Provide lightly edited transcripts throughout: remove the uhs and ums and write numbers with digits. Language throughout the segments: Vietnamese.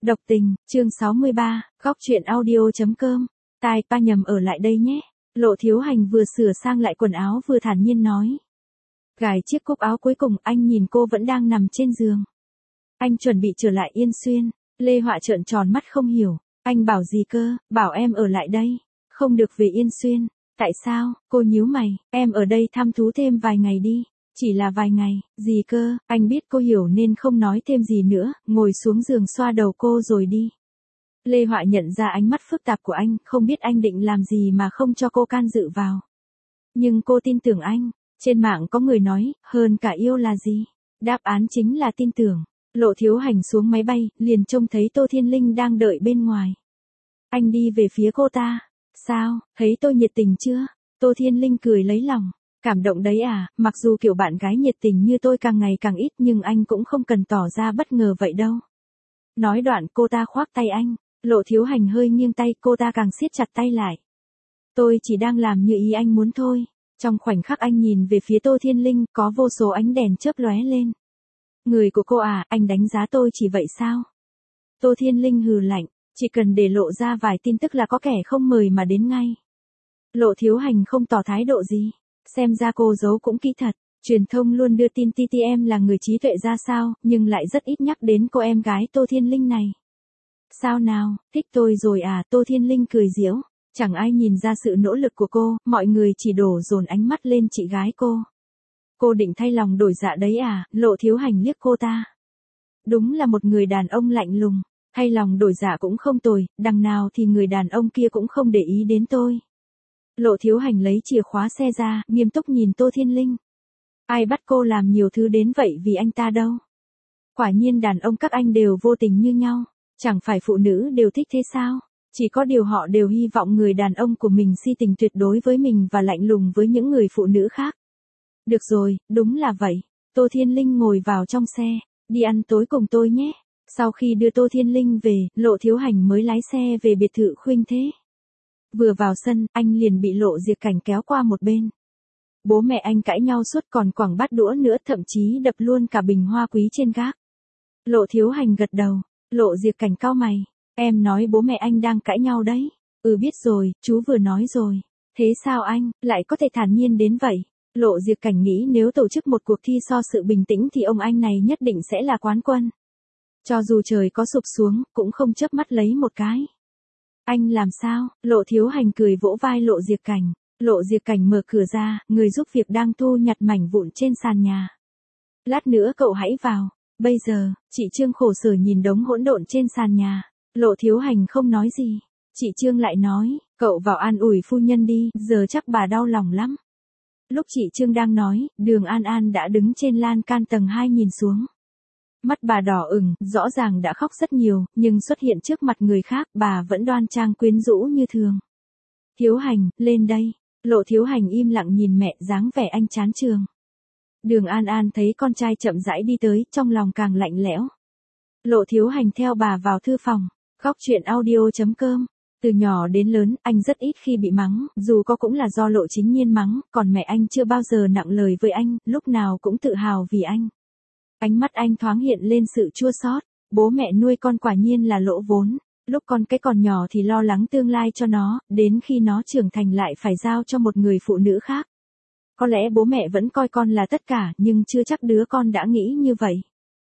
Độc tình, chương 63, góc truyện audio.com. Tai pa nhầm ở lại đây nhé. Lộ Thiếu Hành vừa sửa sang lại quần áo vừa thản nhiên nói. Gài chiếc cúc áo cuối cùng, anh nhìn cô vẫn đang nằm trên giường. Anh chuẩn bị trở lại Yên Xuyên. Lê Họa trợn tròn mắt không hiểu. Anh bảo gì cơ? Bảo em ở lại đây. Không được về Yên Xuyên. Tại sao? Cô nhíu mày. Em ở đây thăm thú thêm vài ngày đi. Chỉ là vài ngày, gì cơ? Anh biết cô hiểu nên không nói thêm gì nữa, ngồi xuống giường xoa đầu cô rồi đi. Lê Họa nhận ra ánh mắt phức tạp của anh, không biết anh định làm gì mà không cho cô can dự vào. Nhưng cô tin tưởng anh. Trên mạng có người nói, hơn cả yêu là gì? Đáp án chính là tin tưởng. Lộ Thiếu Hành xuống máy bay, liền trông thấy Tô Thiên Linh đang đợi bên ngoài. Anh đi về phía cô ta. Sao, thấy tôi nhiệt tình chưa? Tô Thiên Linh cười lấy lòng. Cảm động đấy à, mặc dù kiểu bạn gái nhiệt tình như tôi càng ngày càng ít nhưng anh cũng không cần tỏ ra bất ngờ vậy đâu. Nói đoạn cô ta khoác tay anh, Lộ Thiếu Hành hơi nghiêng tay, cô ta càng siết chặt tay lại. Tôi chỉ đang làm như ý anh muốn thôi. Trong khoảnh khắc anh nhìn về phía Tô Thiên Linh, có vô số ánh đèn chớp lóe lên. Người của cô à, anh đánh giá tôi chỉ vậy sao? Tô Thiên Linh hừ lạnh, chỉ cần để lộ ra vài tin tức là có kẻ không mời mà đến ngay. Lộ Thiếu Hành không tỏ thái độ gì. Xem ra cô giấu cũng kỹ thật, truyền thông luôn đưa tin TTM là người trí tuệ ra sao, nhưng lại rất ít nhắc đến cô em gái Tô Thiên Linh này. Sao nào, thích tôi rồi à? Tô Thiên Linh cười giễu, chẳng ai nhìn ra sự nỗ lực của cô, mọi người chỉ đổ dồn ánh mắt lên chị gái cô. Cô định thay lòng đổi dạ đấy à? Lộ Thiếu Hành liếc cô ta. Đúng là một người đàn ông lạnh lùng, thay lòng đổi dạ cũng không tồi, đằng nào thì người đàn ông kia cũng không để ý đến tôi. Lộ Thiếu Hành lấy chìa khóa xe ra, nghiêm túc nhìn Tô Thiên Linh. Ai bắt cô làm nhiều thứ đến vậy vì anh ta đâu? Quả nhiên đàn ông các anh đều vô tình như nhau, chẳng phải phụ nữ đều thích thế sao? Chỉ có điều họ đều hy vọng người đàn ông của mình si tình tuyệt đối với mình và lạnh lùng với những người phụ nữ khác. Được rồi, đúng là vậy. Tô Thiên Linh ngồi vào trong xe, đi ăn tối cùng tôi nhé. Sau khi đưa Tô Thiên Linh về, Lộ Thiếu Hành mới lái xe về biệt thự Khuynh Thế. Vừa vào sân, anh liền bị Lộ Diệc Cảnh kéo qua một bên. Bố mẹ anh cãi nhau suốt, còn quẳng bát đũa nữa, thậm chí đập luôn cả bình hoa quý trên gác. Lộ Thiếu Hành gật đầu, Lộ Diệc Cảnh cau mày. Em nói bố mẹ anh đang cãi nhau đấy. Ừ biết rồi, chú vừa nói rồi. Thế sao anh lại có thể thản nhiên đến vậy? Lộ Diệc Cảnh nghĩ nếu tổ chức một cuộc thi so sự bình tĩnh thì ông anh này nhất định sẽ là quán quân. Cho dù trời có sụp xuống, cũng không chớp mắt lấy một cái. Anh làm sao? Lộ Thiếu Hành cười vỗ vai Lộ Diệc Cảnh. Lộ Diệc Cảnh mở cửa ra, người giúp việc đang thu nhặt mảnh vụn trên sàn nhà. Lát nữa cậu hãy vào. Bây giờ, chị Trương khổ sở nhìn đống hỗn độn trên sàn nhà. Lộ Thiếu Hành không nói gì. Chị Trương lại nói, cậu vào an ủi phu nhân đi, giờ chắc bà đau lòng lắm. Lúc chị Trương đang nói, Đường An An đã đứng trên lan can tầng 2 nhìn xuống. Mắt bà đỏ ửng, rõ ràng đã khóc rất nhiều, nhưng xuất hiện trước mặt người khác, bà vẫn đoan trang quyến rũ như thường. Thiếu Hành, lên đây. Lộ Thiếu Hành im lặng nhìn mẹ, dáng vẻ anh chán trường. Đường An An thấy con trai chậm rãi đi tới, trong lòng càng lạnh lẽo. Lộ Thiếu Hành theo bà vào thư phòng. Góc truyện audio.com. Từ nhỏ đến lớn, anh rất ít khi bị mắng, dù có cũng là do Lộ Chính Nhiên mắng, còn mẹ anh chưa bao giờ nặng lời với anh, lúc nào cũng tự hào vì anh. Ánh mắt anh thoáng hiện lên sự chua xót. Bố mẹ nuôi con quả nhiên là lỗ vốn. Lúc con cái còn nhỏ thì lo lắng tương lai cho nó, đến khi nó trưởng thành lại phải giao cho một người phụ nữ khác. Có lẽ bố mẹ vẫn coi con là tất cả, nhưng chưa chắc đứa con đã nghĩ như vậy.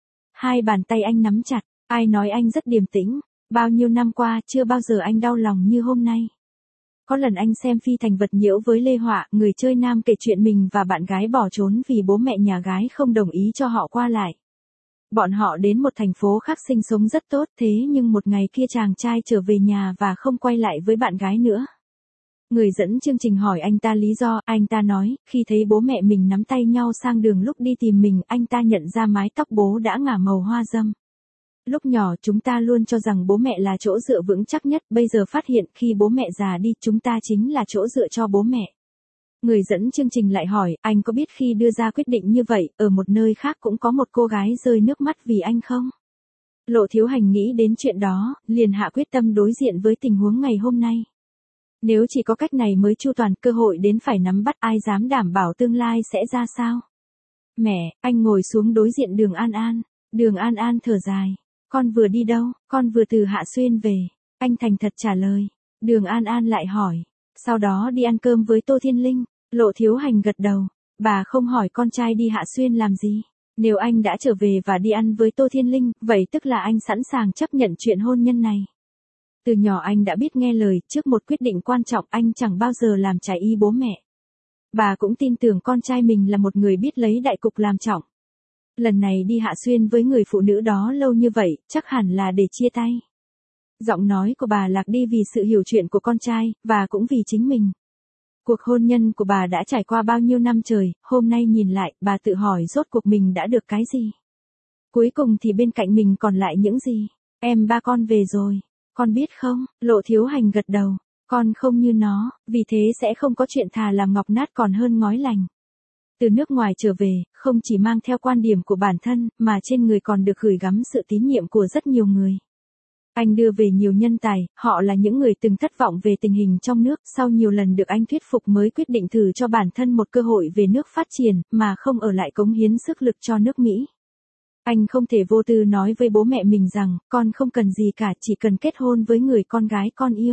Hai bàn tay anh nắm chặt, ai nói anh rất điềm tĩnh. Bao nhiêu năm qua, chưa bao giờ anh đau lòng như hôm nay. Có lần anh xem Phi Thành Vật Nhiễu với Lê Họa, người chơi nam kể chuyện mình và bạn gái bỏ trốn vì bố mẹ nhà gái không đồng ý cho họ qua lại. Bọn họ đến một thành phố khác sinh sống rất tốt, thế nhưng một ngày kia chàng trai trở về nhà và không quay lại với bạn gái nữa. Người dẫn chương trình hỏi anh ta lý do, anh ta nói, khi thấy bố mẹ mình nắm tay nhau sang đường lúc đi tìm mình, anh ta nhận ra mái tóc bố đã ngả màu hoa râm. Lúc nhỏ chúng ta luôn cho rằng bố mẹ là chỗ dựa vững chắc nhất, bây giờ phát hiện khi bố mẹ già đi, chúng ta chính là chỗ dựa cho bố mẹ. Người dẫn chương trình lại hỏi, anh có biết khi đưa ra quyết định như vậy, ở một nơi khác cũng có một cô gái rơi nước mắt vì anh không? Lộ Thiếu Hành nghĩ đến chuyện đó, liền hạ quyết tâm đối diện với tình huống ngày hôm nay. Nếu chỉ có cách này mới chu toàn, cơ hội đến phải nắm bắt, ai dám đảm bảo tương lai sẽ ra sao? Mẹ, anh ngồi xuống đối diện Đường An An. Đường An An thở dài. Con vừa đi đâu? Con vừa từ Hạ Xuyên về. Anh thành thật trả lời. Đường An An lại hỏi. Sau đó đi ăn cơm với Tô Thiên Linh. Lộ Thiếu Hành gật đầu. Bà không hỏi con trai đi Hạ Xuyên làm gì. Nếu anh đã trở về và đi ăn với Tô Thiên Linh, vậy tức là anh sẵn sàng chấp nhận chuyện hôn nhân này. Từ nhỏ anh đã biết nghe lời, trước một quyết định quan trọng anh chẳng bao giờ làm trái ý bố mẹ. Bà cũng tin tưởng con trai mình là một người biết lấy đại cục làm trọng. Lần này đi Hạ Xuyên với người phụ nữ đó lâu như vậy, chắc hẳn là để chia tay. Giọng nói của bà lạc đi vì sự hiểu chuyện của con trai, và cũng vì chính mình. Cuộc hôn nhân của bà đã trải qua bao nhiêu năm trời, hôm nay nhìn lại, bà tự hỏi rốt cuộc mình đã được cái gì. Cuối cùng thì bên cạnh mình còn lại những gì. Em ba con về rồi. Con biết không? Lộ Thiếu Hành gật đầu. Con không như nó, vì thế sẽ không có chuyện thà làm ngọc nát còn hơn ngói lành. Từ nước ngoài trở về, không chỉ mang theo quan điểm của bản thân, mà trên người còn được gửi gắm sự tín nhiệm của rất nhiều người. Anh đưa về nhiều nhân tài, họ là những người từng thất vọng về tình hình trong nước, sau nhiều lần được anh thuyết phục mới quyết định thử cho bản thân một cơ hội về nước phát triển, mà không ở lại cống hiến sức lực cho nước Mỹ. Anh không thể vô tư nói với bố mẹ mình rằng, con không cần gì cả, chỉ cần kết hôn với người con gái con yêu.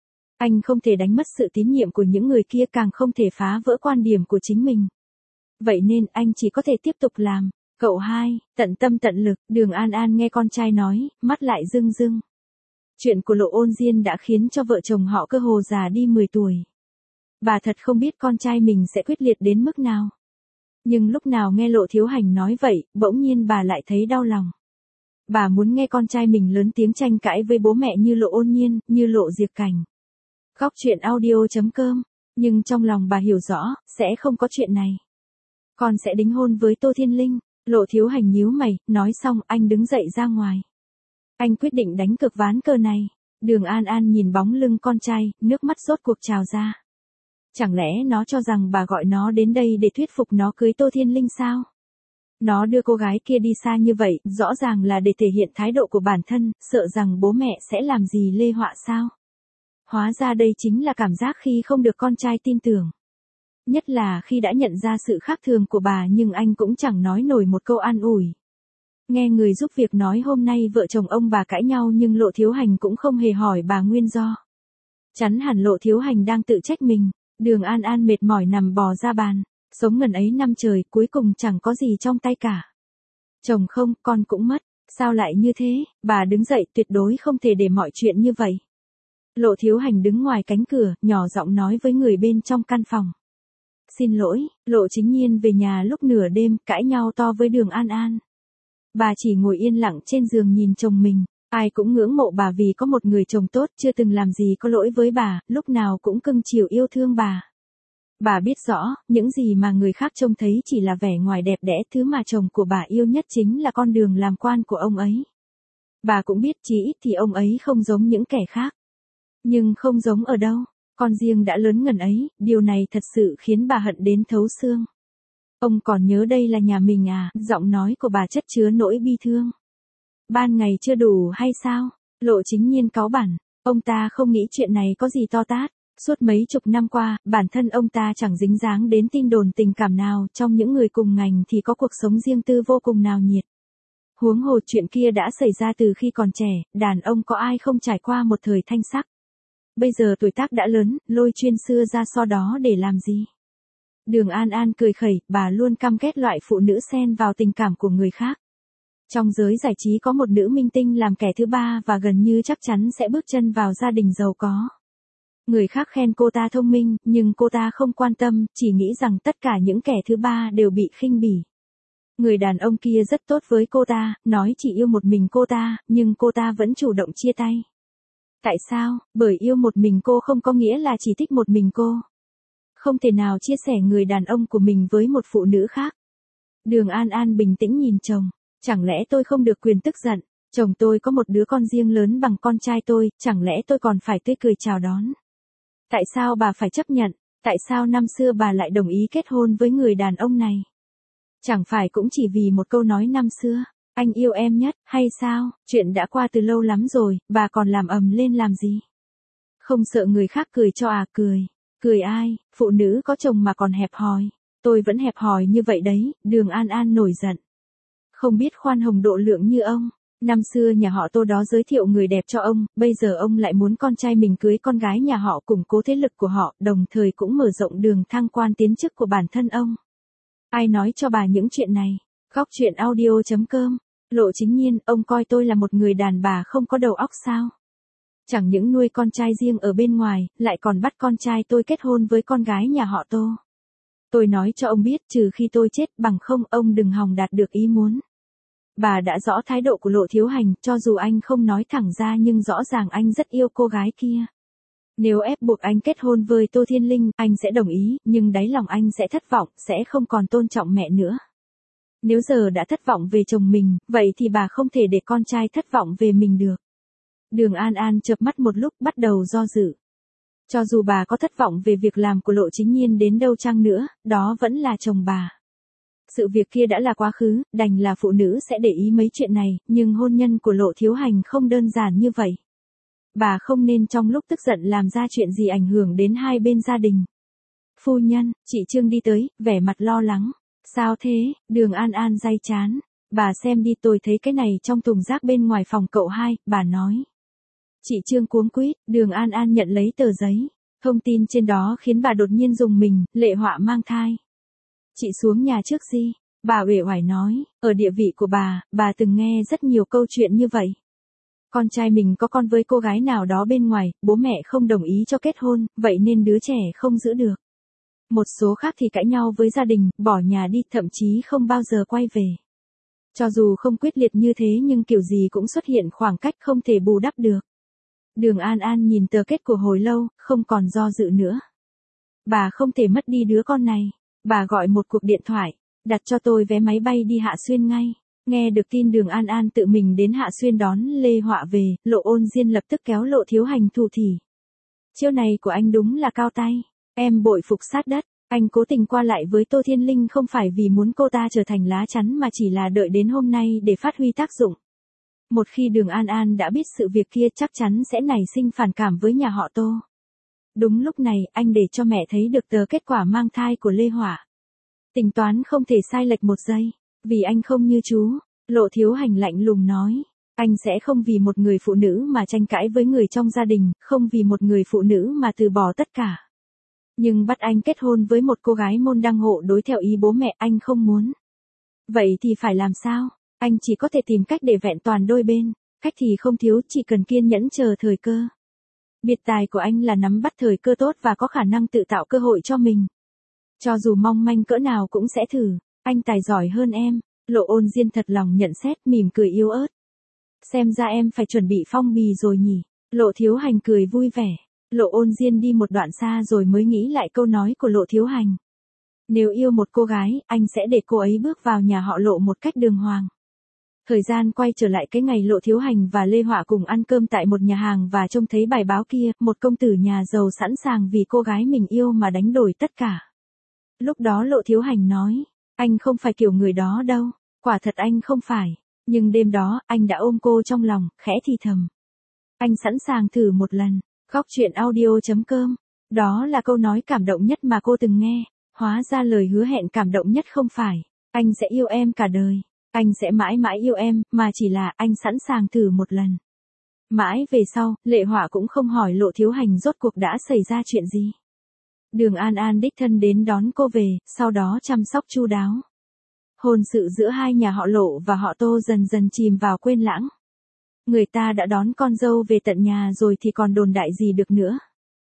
Anh không thể đánh mất sự tín nhiệm của những người kia, càng không thể phá vỡ quan điểm của chính mình. Vậy nên anh chỉ có thể tiếp tục làm. Cậu hai, tận tâm tận lực. Đường An An nghe con trai nói, mắt lại rưng rưng. Chuyện của Lộ Ôn Diên đã khiến cho vợ chồng họ cơ hồ già đi 10 tuổi. Bà thật không biết con trai mình sẽ quyết liệt đến mức nào. Nhưng lúc nào nghe Lộ Thiếu Hành nói vậy, bỗng nhiên bà lại thấy đau lòng. Bà muốn nghe con trai mình lớn tiếng tranh cãi với bố mẹ như Lộ Ôn Nhiên, như Lộ Diệp Cảnh. Góc truyện audio.com. Nhưng trong lòng bà hiểu rõ, sẽ không có chuyện này. Con sẽ đính hôn với Tô Thiên Linh. Lộ Thiếu Hành nhíu mày, nói xong anh đứng dậy ra ngoài. Anh quyết định đánh cược ván cờ này. Đường An An nhìn bóng lưng con trai, nước mắt rốt cuộc trào ra. Chẳng lẽ nó cho rằng bà gọi nó đến đây để thuyết phục nó cưới Tô Thiên Linh sao? Nó đưa cô gái kia đi xa như vậy, rõ ràng là để thể hiện thái độ của bản thân, sợ rằng bố mẹ sẽ làm gì lê họa sao? Hóa ra đây chính là cảm giác khi không được con trai tin tưởng. Nhất là khi đã nhận ra sự khác thường của bà nhưng anh cũng chẳng nói nổi một câu an ủi. Nghe người giúp việc nói hôm nay vợ chồng ông bà cãi nhau nhưng Lộ Thiếu Hành cũng không hề hỏi bà nguyên do. Chắn hẳn Lộ Thiếu Hành đang tự trách mình. Đường An An mệt mỏi nằm bò ra bàn. Sống ngần ấy năm trời cuối cùng chẳng có gì trong tay cả. Chồng không, con cũng mất. Sao lại như thế? Bà đứng dậy, tuyệt đối không thể để mọi chuyện như vậy. Lộ Thiếu Hành đứng ngoài cánh cửa, nhỏ giọng nói với người bên trong căn phòng. Xin lỗi. Lộ Chính Nhiên về nhà lúc nửa đêm, cãi nhau to với Đường An An. Bà chỉ ngồi yên lặng trên giường nhìn chồng mình. Ai cũng ngưỡng mộ bà vì có một người chồng tốt, chưa từng làm gì có lỗi với bà, lúc nào cũng cưng chiều yêu thương bà. Bà biết rõ, những gì mà người khác trông thấy chỉ là vẻ ngoài đẹp đẽ, thứ mà chồng của bà yêu nhất chính là con đường làm quan của ông ấy. Bà cũng biết chí ít thì ông ấy không giống những kẻ khác. Nhưng không giống ở đâu, con riêng đã lớn ngần ấy, điều này thật sự khiến bà hận đến thấu xương. Ông còn nhớ đây là nhà mình à? Giọng nói của bà chất chứa nỗi bi thương. Ban ngày chưa đủ hay sao? Lộ Chính Nhiên cáu bẳn. Ông ta không nghĩ chuyện này có gì to tát. Suốt mấy chục năm qua, bản thân ông ta chẳng dính dáng đến tin đồn tình cảm nào, trong những người cùng ngành thì có cuộc sống riêng tư vô cùng náo nhiệt. Huống hồ chuyện kia đã xảy ra từ khi còn trẻ, đàn ông có ai không trải qua một thời thanh sắc. Bây giờ tuổi tác đã lớn, lôi chuyên xưa ra so đó để làm gì? Đường An An cười khẩy, bà luôn căm ghét loại phụ nữ xen vào tình cảm của người khác. Trong giới giải trí có một nữ minh tinh làm kẻ thứ ba và gần như chắc chắn sẽ bước chân vào gia đình giàu có. Người khác khen cô ta thông minh, nhưng cô ta không quan tâm, chỉ nghĩ rằng tất cả những kẻ thứ ba đều bị khinh bỉ. Người đàn ông kia rất tốt với cô ta, nói chỉ yêu một mình cô ta, nhưng cô ta vẫn chủ động chia tay. Tại sao? Bởi yêu một mình cô không có nghĩa là chỉ thích một mình cô. Không thể nào chia sẻ người đàn ông của mình với một phụ nữ khác. Đường An An bình tĩnh nhìn chồng. Chẳng lẽ tôi không được quyền tức giận? Chồng tôi có một đứa con riêng lớn bằng con trai tôi, chẳng lẽ tôi còn phải tươi cười chào đón? Tại sao bà phải chấp nhận? Tại sao năm xưa bà lại đồng ý kết hôn với người đàn ông này? Chẳng phải cũng chỉ vì một câu nói năm xưa, anh yêu em nhất, hay sao? Chuyện đã qua từ lâu lắm rồi, bà còn làm ầm lên làm gì? Không sợ người khác cười cho à? Cười. Cười ai? Phụ nữ có chồng mà còn hẹp hòi. Tôi vẫn hẹp hòi như vậy đấy. Đường An An nổi giận. Không biết khoan hồng độ lượng như ông. Năm xưa nhà họ Tô đó giới thiệu người đẹp cho ông, bây giờ ông lại muốn con trai mình cưới con gái nhà họ, củng cố thế lực của họ, đồng thời cũng mở rộng đường thăng quan tiến chức của bản thân ông. Ai nói cho bà những chuyện này? Góc truyện audio.com. Lộ Chính Nhiên, ông coi tôi là một người đàn bà không có đầu óc sao? Chẳng những nuôi con trai riêng ở bên ngoài, lại còn bắt con trai tôi kết hôn với con gái nhà họ Tô. Tôi nói cho ông biết, trừ khi tôi chết, bằng không ông đừng hòng đạt được ý muốn. Bà đã rõ thái độ của Lộ Thiếu Hành, cho dù anh không nói thẳng ra nhưng rõ ràng anh rất yêu cô gái kia. Nếu ép buộc anh kết hôn với Tô Thiên Linh, anh sẽ đồng ý, nhưng đáy lòng anh sẽ thất vọng, sẽ không còn tôn trọng mẹ nữa. Nếu giờ đã thất vọng về chồng mình, vậy thì bà không thể để con trai thất vọng về mình được. Đường An An chợp mắt một lúc, bắt đầu do dự. Cho dù bà có thất vọng về việc làm của Lộ Chính Nhiên đến đâu chăng nữa, đó vẫn là chồng bà. Sự việc kia đã là quá khứ, đành là phụ nữ sẽ để ý mấy chuyện này, nhưng hôn nhân của Lộ Thiếu Hành không đơn giản như vậy. Bà không nên trong lúc tức giận làm ra chuyện gì ảnh hưởng đến hai bên gia đình. Phu nhân, chị Trương đi tới, vẻ mặt lo lắng. Sao thế? Đường An An day chán. Bà xem đi, tôi thấy cái này trong thùng rác bên ngoài phòng cậu hai, bà nói. Chị Trương cuống quýt, Đường An An nhận lấy tờ giấy. Thông tin trên đó khiến bà đột nhiên rùng mình, Lệ Họa mang thai. Chị xuống nhà trước gì? Bà uể oải nói, ở địa vị của bà từng nghe rất nhiều câu chuyện như vậy. Con trai mình có con với cô gái nào đó bên ngoài, bố mẹ không đồng ý cho kết hôn, vậy nên đứa trẻ không giữ được. Một số khác thì cãi nhau với gia đình, bỏ nhà đi, thậm chí không bao giờ quay về. Cho dù không quyết liệt như thế nhưng kiểu gì cũng xuất hiện khoảng cách không thể bù đắp được. Đường An An nhìn tờ kết của hồi lâu, không còn do dự nữa. Bà không thể mất đi đứa con này. Bà gọi một cuộc điện thoại, đặt cho tôi vé máy bay đi Hạ Xuyên ngay. Nghe được tin Đường An An tự mình đến Hạ Xuyên đón Lê Họa về, Lộ Ôn Diên lập tức kéo Lộ Thiếu Hành thủ thỉ. Chiêu này của anh đúng là cao tay, em bội phục sát đất. Anh cố tình qua lại với Tô Thiên Linh không phải vì muốn cô ta trở thành lá chắn mà chỉ là đợi đến hôm nay để phát huy tác dụng. Một khi Đường An An đã biết sự việc kia chắc chắn sẽ nảy sinh phản cảm với nhà họ Tô. Đúng lúc này, anh để cho mẹ thấy được tờ kết quả mang thai của Lê Họa. Tính toán không thể sai lệch một giây, vì anh không như chú. Lộ Thiếu Hành lạnh lùng nói, anh sẽ không vì một người phụ nữ mà tranh cãi với người trong gia đình, không vì một người phụ nữ mà từ bỏ tất cả. Nhưng bắt anh kết hôn với một cô gái môn đăng hộ đối theo ý bố mẹ anh không muốn. Vậy thì phải làm sao? Anh chỉ có thể tìm cách để vẹn toàn đôi bên, cách thì không thiếu, chỉ cần kiên nhẫn chờ thời cơ. Biệt tài của anh là nắm bắt thời cơ tốt và có khả năng tự tạo cơ hội cho mình. Cho dù mong manh cỡ nào cũng sẽ thử, anh tài giỏi hơn em. Lộ Ôn Diên thật lòng nhận xét, mỉm cười yếu ớt. Xem ra em phải chuẩn bị phong bì rồi nhỉ. Lộ Thiếu Hành cười vui vẻ. Lộ Ôn Diên đi một đoạn xa rồi mới nghĩ lại câu nói của Lộ Thiếu Hành. Nếu yêu một cô gái, anh sẽ để cô ấy bước vào nhà họ Lộ một cách đường hoàng. Thời gian quay trở lại cái ngày Lộ Thiếu Hành và Lê Họa cùng ăn cơm tại một nhà hàng và trông thấy bài báo kia, một công tử nhà giàu sẵn sàng vì cô gái mình yêu mà đánh đổi tất cả. Lúc đó Lộ Thiếu Hành nói, anh không phải kiểu người đó đâu, quả thật anh không phải, nhưng đêm đó, anh đã ôm cô trong lòng, khẽ thì thầm. Anh sẵn sàng thử một lần. Góc truyện audio.com. Đó là câu nói cảm động nhất mà cô từng nghe, hóa ra lời hứa hẹn cảm động nhất không phải, anh sẽ yêu em cả đời. Anh sẽ mãi mãi yêu em, mà chỉ là anh sẵn sàng thử một lần. Mãi về sau, Lệ Họa cũng không hỏi Lộ Thiếu Hành rốt cuộc đã xảy ra chuyện gì. Đường An An đích thân đến đón cô về, sau đó chăm sóc chu đáo. Hôn sự giữa hai nhà họ Lộ và họ Tô dần dần chìm vào quên lãng. Người ta đã đón con dâu về tận nhà rồi thì còn đồn đại gì được nữa.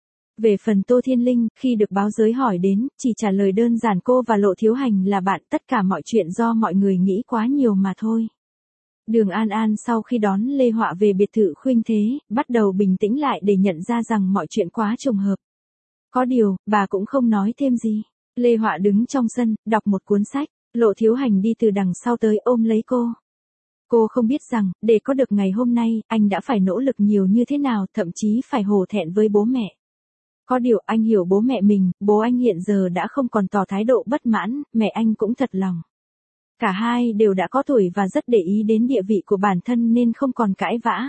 Về phần Tô Thiên Linh, khi được báo giới hỏi đến, chỉ trả lời đơn giản cô và Lộ Thiếu Hành là bạn, tất cả mọi chuyện do mọi người nghĩ quá nhiều mà thôi. Đường An An sau khi đón Lê Họa về biệt thự Khuynh Thế, bắt đầu bình tĩnh lại để nhận ra rằng mọi chuyện quá trùng hợp. Có điều, bà cũng không nói thêm gì. Lê Họa đứng trong sân, đọc một cuốn sách, Lộ Thiếu Hành đi từ đằng sau tới ôm lấy cô. Cô không biết rằng, để có được ngày hôm nay, anh đã phải nỗ lực nhiều như thế nào, thậm chí phải hổ thẹn với bố mẹ. Có điều anh hiểu bố mẹ mình, bố anh hiện giờ đã không còn tỏ thái độ bất mãn, mẹ anh cũng thật lòng. Cả hai đều đã có tuổi và rất để ý đến địa vị của bản thân nên không còn cãi vã.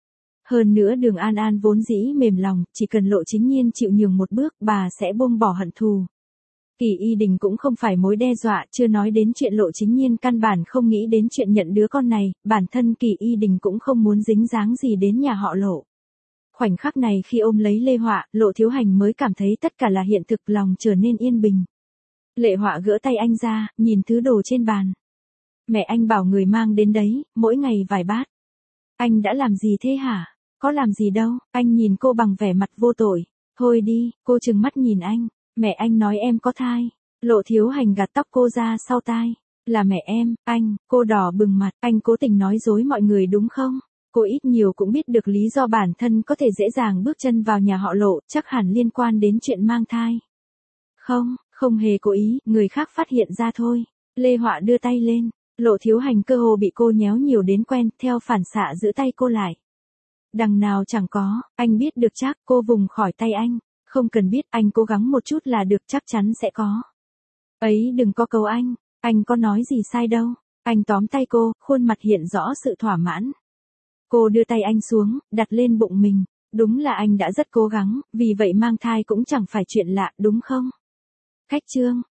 Hơn nữa Đường An An vốn dĩ mềm lòng, chỉ cần Lộ Chính Nhiên chịu nhường một bước, bà sẽ buông bỏ hận thù. Kỳ Y Đình cũng không phải mối đe dọa, chưa nói đến chuyện Lộ Chính Nhiên căn bản không nghĩ đến chuyện nhận đứa con này, bản thân Kỳ Y Đình cũng không muốn dính dáng gì đến nhà họ Lộ. Khoảnh khắc này khi ôm lấy Lê Họa, Lộ Thiếu Hành mới cảm thấy tất cả là hiện thực, lòng trở nên yên bình. Lệ Họa gỡ tay anh ra, nhìn thứ đồ trên bàn. Mẹ anh bảo người mang đến đấy, mỗi ngày vài bát. Anh đã làm gì thế hả? Có làm gì đâu, anh nhìn cô bằng vẻ mặt vô tội. Thôi đi, cô trừng mắt nhìn anh. Mẹ anh nói em có thai. Lộ Thiếu Hành gạt tóc cô ra sau tai. Là mẹ em, anh, cô đỏ bừng mặt, anh cố tình nói dối mọi người đúng không? Cô ít nhiều cũng biết được lý do bản thân có thể dễ dàng bước chân vào nhà họ Lộ, chắc hẳn liên quan đến chuyện mang thai. Không, không hề cố ý, người khác phát hiện ra thôi. Lê Họa đưa tay lên, Lộ Thiếu Hành cơ hồ bị cô nhéo nhiều đến quen, theo phản xạ giữ tay cô lại. Đằng nào chẳng có, anh biết được chắc, cô vùng khỏi tay anh. Không cần biết, anh cố gắng một chút là được, chắc chắn sẽ có. Ấy đừng có cầu anh có nói gì sai đâu. Anh tóm tay cô, khuôn mặt hiện rõ sự thỏa mãn. Cô đưa tay anh xuống, đặt lên bụng mình. Đúng là anh đã rất cố gắng, vì vậy mang thai cũng chẳng phải chuyện lạ, đúng không? Khách trương,